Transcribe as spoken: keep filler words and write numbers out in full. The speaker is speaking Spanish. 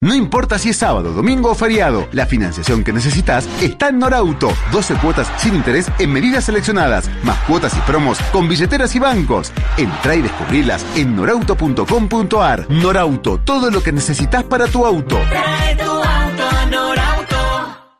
No importa si es sábado, domingo o feriado, la financiación que necesitas está en Norauto. doce cuotas sin interés en medidas seleccionadas, más cuotas y promos con billeteras y bancos. Entrá y descubrilas en norauto punto com punto ar. Norauto, todo lo que necesitas para tu auto. Trae tu auto.